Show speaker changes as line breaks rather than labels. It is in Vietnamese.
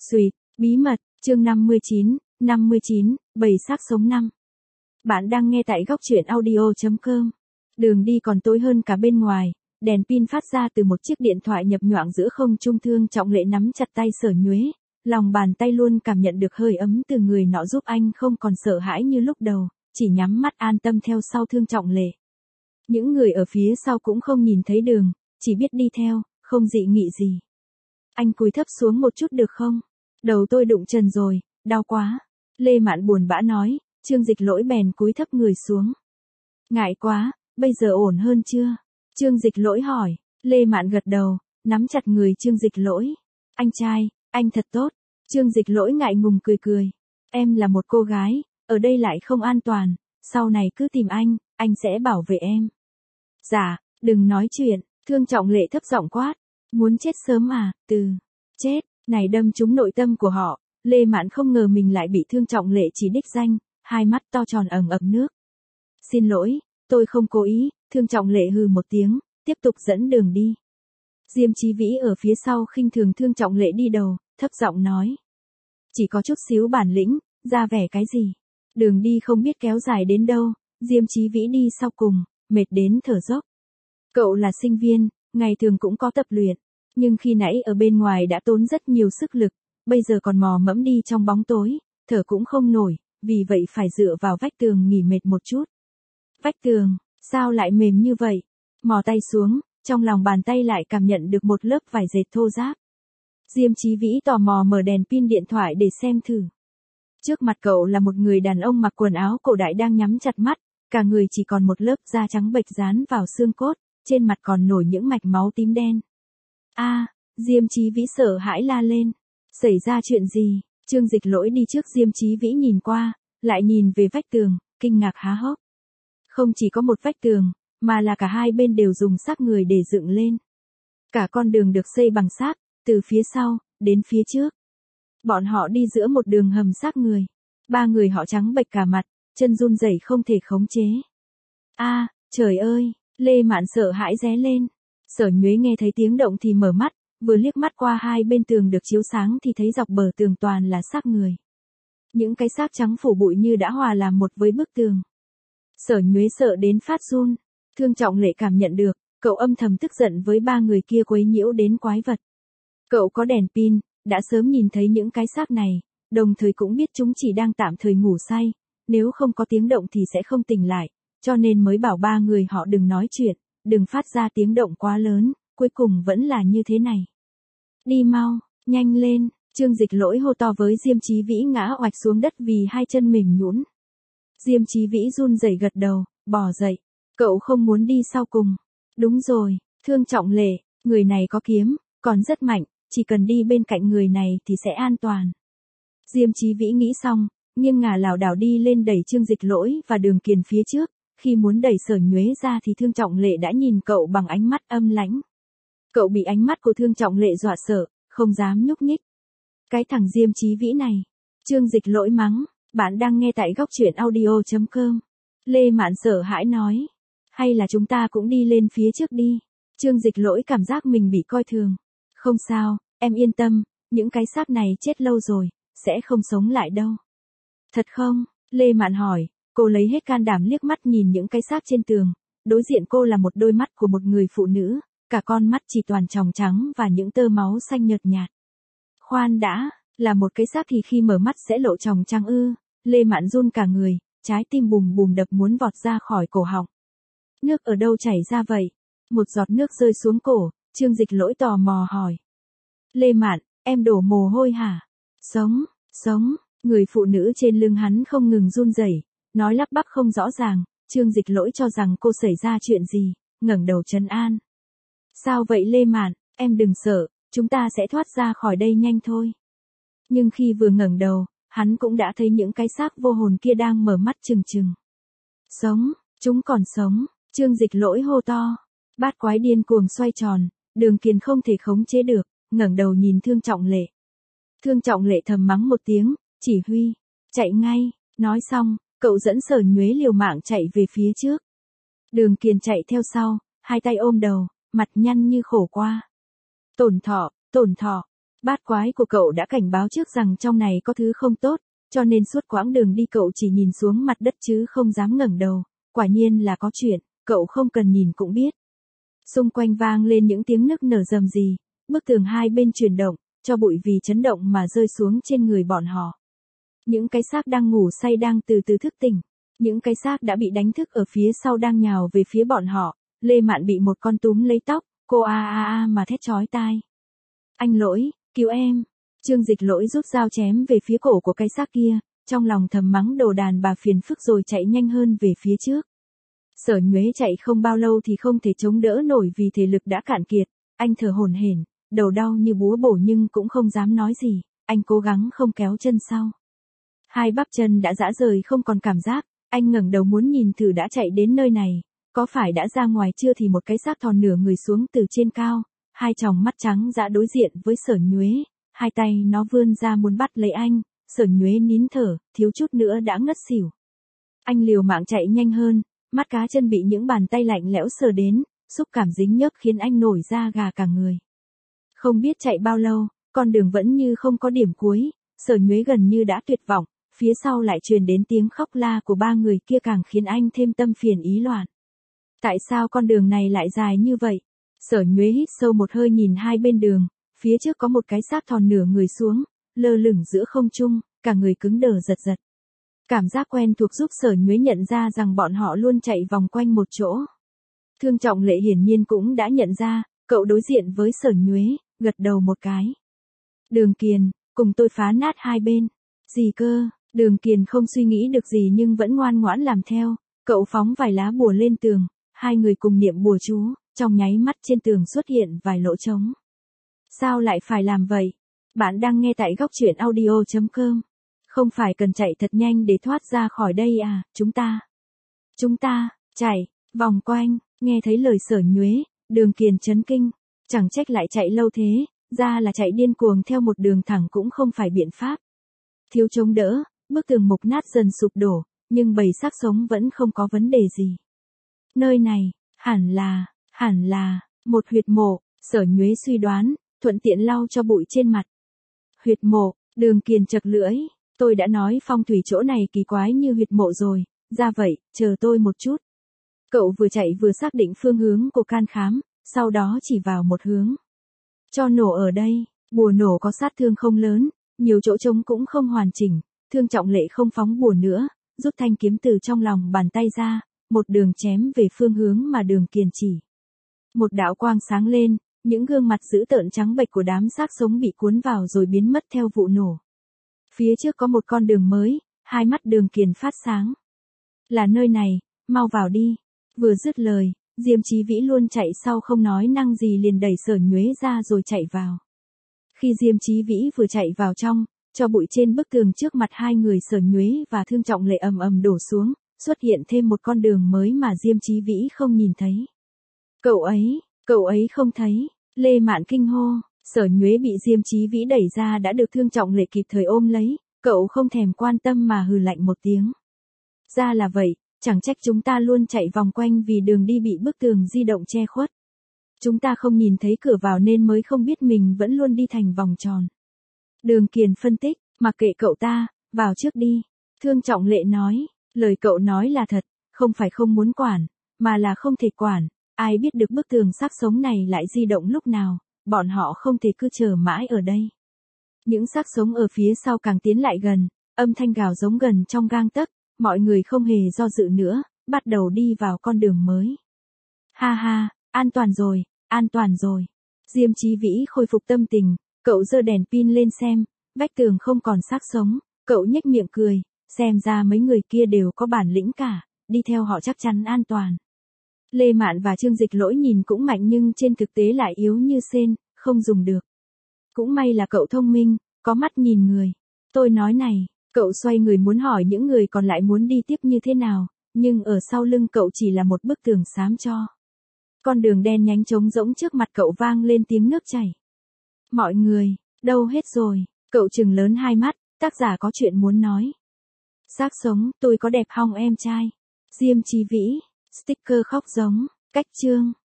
Xuyệt, bí mật, chương 59, bầy xác sống 5. Bạn đang nghe tại góc truyện audio.com. Đường đi còn tối hơn cả bên ngoài, đèn pin phát ra từ một chiếc điện thoại nhập nhoạng giữa không trung. Thương Trọng Lệ nắm chặt tay Sở Nhuế, lòng bàn tay luôn cảm nhận được hơi ấm từ người nọ, giúp anh không còn sợ hãi như lúc đầu, chỉ nhắm mắt an tâm theo sau Thương Trọng Lệ. Những người ở phía sau cũng không nhìn thấy đường, chỉ biết đi theo, không dị nghị gì. Anh cúi thấp xuống một chút được không? Đầu tôi đụng trần rồi, đau quá. Lê Mạn buồn bã nói. Trương Dịch Lỗi bèn cúi thấp người xuống. Ngại quá, bây giờ ổn hơn chưa? Trương Dịch Lỗi hỏi. Lê Mạn gật đầu, nắm chặt người Trương Dịch Lỗi. Anh trai, anh thật tốt. Trương Dịch Lỗi ngại ngùng cười cười. Em là một cô gái, ở đây lại không an toàn, sau này cứ tìm anh sẽ bảo vệ em. Dạ, đừng nói chuyện, Thương Trọng Lệ thấp giọng quát. Muốn chết sớm à, chết, này đâm trúng nội tâm của họ. Lê Mạn không ngờ mình lại bị Thương Trọng Lệ chỉ đích danh, hai mắt to tròn ẩn ẩn nước. Xin lỗi, tôi không cố ý. Thương Trọng Lệ hừ một tiếng, tiếp tục dẫn đường đi. Diêm Chí Vĩ ở phía sau khinh thường Thương Trọng Lệ đi đầu, thấp giọng nói. Chỉ có chút xíu bản lĩnh, ra vẻ cái gì. Đường đi không biết kéo dài đến đâu, Diêm Chí Vĩ đi sau cùng, mệt đến thở dốc. Cậu là sinh viên, ngày thường cũng có tập luyện, nhưng khi nãy ở bên ngoài đã tốn rất nhiều sức lực, bây giờ còn mò mẫm đi trong bóng tối, thở cũng không nổi, vì vậy phải dựa vào vách tường nghỉ mệt một chút. Vách tường, sao lại mềm như vậy? Mò tay xuống, trong lòng bàn tay lại cảm nhận được một lớp vải dệt thô ráp. Diêm Chí Vĩ tò mò mở đèn pin điện thoại để xem thử. Trước mặt cậu là một người đàn ông mặc quần áo cổ đại đang nhắm chặt mắt, cả người chỉ còn một lớp da trắng bệch dán vào xương cốt, trên mặt còn nổi những mạch máu tím đen. Diêm Chí Vĩ sợ hãi la lên. Xảy ra chuyện gì? Trương Dịch Lỗi đi trước Diêm Chí Vĩ nhìn qua, lại nhìn về vách tường, kinh ngạc há hốc. Không chỉ có một vách tường, mà là cả hai bên đều dùng xác người để dựng lên. Cả con đường được xây bằng xác, từ phía sau, đến phía trước. Bọn họ đi giữa một đường hầm xác người. Ba người họ trắng bệch cả mặt, chân run rẩy không thể khống chế. Trời ơi, Lê Mạn sợ hãi ré lên. Sở Nhuế nghe thấy tiếng động thì mở mắt, vừa liếc mắt qua hai bên tường được chiếu sáng thì thấy dọc bờ tường toàn là xác người. Những cái xác trắng phủ bụi như đã hòa làm một với bức tường. Sở Nhuế sợ đến phát run. Thương Trọng Lệ cảm nhận được, cậu âm thầm tức giận với ba người kia quấy nhiễu đến quái vật. Cậu có đèn pin, đã sớm nhìn thấy những cái xác này, đồng thời cũng biết chúng chỉ đang tạm thời ngủ say, nếu không có tiếng động thì sẽ không tỉnh lại, cho nên mới bảo ba người họ đừng nói chuyện, đừng phát ra tiếng động quá lớn, cuối cùng vẫn là như thế này. Đi mau, nhanh lên, Trương Dịch Lỗi hô to với Diêm Chí Vĩ ngã oạch xuống đất vì hai chân mềm nhũn. Diêm Chí Vĩ run rẩy gật đầu, bò dậy. Cậu không muốn đi sau cùng. Đúng rồi, Thương Trọng Lệ, người này có kiếm, còn rất mạnh, chỉ cần đi bên cạnh người này thì sẽ an toàn. Diêm Chí Vĩ nghĩ xong, nghiêng ngả lảo đảo đi lên đẩy Trương Dịch Lỗi và Đường Kiền phía trước. Khi muốn đẩy Sở Nhuế ra thì Thương Trọng Lệ đã nhìn cậu bằng ánh mắt âm lãnh. Cậu bị ánh mắt của Thương Trọng Lệ dọa sợ, không dám nhúc nhích. Cái thằng Diêm Chí Vĩ này. Trương Dịch Lỗi mắng. Bạn đang nghe tại góc truyện audio.com. Lê Mạn sợ hãi nói. Hay là chúng ta cũng đi lên phía trước đi. Trương Dịch Lỗi cảm giác mình bị coi thường. Không sao, em yên tâm, những cái xác này chết lâu rồi, sẽ không sống lại đâu. Thật không? Lê Mạn hỏi. Cô lấy hết can đảm liếc mắt nhìn những cái xác trên tường. Đối diện cô là một đôi mắt của một người phụ nữ, cả con mắt chỉ toàn tròng trắng và những tơ máu xanh nhợt nhạt. Khoan đã, là một cái xác thì khi mở mắt sẽ lộ tròng trắng ư? Lê Mạn run cả người, trái tim bùm bùm đập muốn vọt ra khỏi cổ họng. Nước ở đâu chảy ra vậy? Một giọt nước rơi xuống cổ, Trương Dịch Lỗi tò mò hỏi. Lê Mạn, em đổ mồ hôi hả? Sống, người phụ nữ trên lưng hắn không ngừng run rẩy, nói lắp bắp không rõ ràng. Trương Dịch Lỗi cho rằng cô xảy ra chuyện gì, ngẩng đầu trấn an. Sao vậy Lê Mạn, em đừng sợ, chúng ta sẽ thoát ra khỏi đây nhanh thôi. Nhưng khi vừa ngẩng đầu, hắn cũng đã thấy những cái xác vô hồn kia đang mở mắt trừng trừng. Sống, chúng còn sống, Trương Dịch Lỗi hô to. Bát quái điên cuồng xoay tròn, Đường Kiền không thể khống chế được, ngẩng đầu nhìn Thương Trọng Lệ. Thương Trọng Lệ thầm mắng một tiếng, chỉ huy, chạy ngay, nói xong, cậu dẫn Sở Nhuế liều mạng chạy về phía trước. Đường Kiền chạy theo sau, hai tay ôm đầu, mặt nhăn như khổ qua. Tổn thọ, Bát quái của cậu đã cảnh báo trước rằng trong này có thứ không tốt, cho nên suốt quãng đường đi cậu chỉ nhìn xuống mặt đất chứ không dám ngẩng đầu. Quả nhiên là có chuyện, cậu không cần nhìn cũng biết. Xung quanh vang lên những tiếng nức nở rầm rì, bức tường hai bên chuyển động, cho bụi vì chấn động mà rơi xuống trên người bọn họ. Những cái xác đang ngủ say đang từ từ thức tỉnh, những cái xác đã bị đánh thức ở phía sau đang nhào về phía bọn họ. Lê Mạn bị một con túm lấy tóc, cô mà thét chói tai. Anh Lỗi, cứu em. Trương Dịch Lỗi rút dao chém về phía cổ của cái xác kia, trong lòng thầm mắng đồ đàn bà phiền phức rồi chạy nhanh hơn về phía trước. Sở Nhuế chạy không bao lâu thì không thể chống đỡ nổi vì thể lực đã cạn kiệt, anh thở hổn hển, đầu đau như búa bổ nhưng cũng không dám nói gì, anh cố gắng không kéo chân sau. Hai bắp chân đã rã rời không còn cảm giác, anh ngẩng đầu muốn nhìn thử đã chạy đến nơi này, có phải đã ra ngoài chưa thì một cái xác thò nửa người xuống từ trên cao, hai tròng mắt trắng dã đối diện với Sở Nhuế, hai tay nó vươn ra muốn bắt lấy anh, Sở Nhuế nín thở, thiếu chút nữa đã ngất xỉu. Anh liều mạng chạy nhanh hơn, mắt cá chân bị những bàn tay lạnh lẽo sờ đến, xúc cảm dính nhớp khiến anh nổi da gà cả người. Không biết chạy bao lâu, con đường vẫn như không có điểm cuối, Sở Nhuế gần như đã tuyệt vọng, phía sau lại truyền đến tiếng khóc la của ba người kia càng khiến anh thêm tâm phiền ý loạn. Tại sao con đường này lại dài như vậy? Sở Nhuế hít sâu một hơi nhìn hai bên đường, phía trước có một cái xác thò nửa người xuống, lơ lửng giữa không trung, cả người cứng đờ giật giật. Cảm giác quen thuộc giúp Sở Nhuế nhận ra rằng bọn họ luôn chạy vòng quanh một chỗ. Thương Trọng Lệ hiển nhiên cũng đã nhận ra, cậu đối diện với Sở Nhuế, gật đầu một cái. Đường Kiền, cùng tôi phá nát hai bên. Gì cơ? Đường Kiền không suy nghĩ được gì nhưng vẫn ngoan ngoãn làm theo, cậu phóng vài lá bùa lên tường, hai người cùng niệm bùa chú, trong nháy mắt trên tường xuất hiện vài lỗ trống. Sao lại phải làm vậy? Bạn đang nghe tại góc truyện audio.com. Không phải cần chạy thật nhanh để thoát ra khỏi đây à, chúng ta, chạy, vòng quanh, nghe thấy lời Sở Nhuế, Đường Kiền chấn kinh, chẳng trách lại chạy lâu thế, ra là chạy điên cuồng theo một đường thẳng cũng không phải biện pháp. Thiếu chống đỡ, bức tường mục nát dần sụp đổ, nhưng bầy xác sống vẫn không có vấn đề gì. Nơi này, hẳn là, một huyệt mộ, Sở Nhuế suy đoán, thuận tiện lau cho bụi trên mặt. Huyệt mộ, Đường Kiền chật lưỡi, tôi đã nói phong thủy chỗ này kỳ quái như huyệt mộ rồi, ra vậy, chờ tôi một chút. Cậu vừa chạy vừa xác định phương hướng của can khám, sau đó chỉ vào một hướng. Cho nổ ở đây, bùa nổ có sát thương không lớn, nhiều chỗ trống cũng không hoàn chỉnh, Thương Trọng Lệ không phóng bùa nữa, rút thanh kiếm từ trong lòng bàn tay ra, một đường chém về phương hướng mà Đường Kiền chỉ. Một đạo quang sáng lên, những gương mặt dữ tợn trắng bệch của đám xác sống bị cuốn vào rồi biến mất theo vụ nổ. Phía trước có một con đường mới, hai mắt Đường Kiền phát sáng. Là nơi này, mau vào đi. Vừa dứt lời, Diêm Chí Vĩ luôn chạy sau không nói năng gì liền đẩy Sở Nhuế ra rồi chạy vào. Khi Diêm Chí Vĩ vừa chạy vào trong, cho bụi trên bức tường trước mặt hai người Sở Nhuế và Thương Trọng Lệ ầm ầm đổ xuống, xuất hiện thêm một con đường mới mà Diêm Chí Vĩ không nhìn thấy. Cậu ấy không thấy, Lê Mạn kinh hô, Sở Nhuế bị Diêm Chí Vĩ đẩy ra đã được Thương Trọng Lệ kịp thời ôm lấy, cậu không thèm quan tâm mà hừ lạnh một tiếng. Ra là vậy, chẳng trách chúng ta luôn chạy vòng quanh vì đường đi bị bức tường di động che khuất. Chúng ta không nhìn thấy cửa vào nên mới không biết mình vẫn luôn đi thành vòng tròn. Đường Kiền phân tích, mặc kệ cậu ta, vào trước đi. Thương Trọng Lệ nói, lời cậu nói là thật, không phải không muốn quản, mà là không thể quản. Ai biết được bức tường xác sống này lại di động lúc nào, bọn họ không thể cứ chờ mãi ở đây. Những xác sống ở phía sau càng tiến lại gần, âm thanh gào giống gần trong gang tấc, mọi người không hề do dự nữa, bắt đầu đi vào con đường mới. Ha ha, an toàn rồi. Diêm Chí Vĩ khôi phục tâm tình, cậu giơ đèn pin lên xem, vách tường không còn xác sống, cậu nhếch miệng cười, xem ra mấy người kia đều có bản lĩnh cả, đi theo họ chắc chắn an toàn. Lê Mạn và Trương Dịch Lỗi nhìn cũng mạnh nhưng trên thực tế lại yếu như sên, không dùng được. Cũng may là cậu thông minh, có mắt nhìn người. Tôi nói này, cậu xoay người muốn hỏi những người còn lại muốn đi tiếp như thế nào, nhưng ở sau lưng cậu chỉ là một bức tường xám cho. Con đường đen nhánh trống rỗng trước mặt cậu vang lên tiếng nước chảy. Mọi người, đâu hết rồi, cậu trừng lớn hai mắt, tác giả có chuyện muốn nói. Xác sống, tôi có đẹp hong em trai. Diêm Chí Vĩ, sticker khóc giống, cách chương.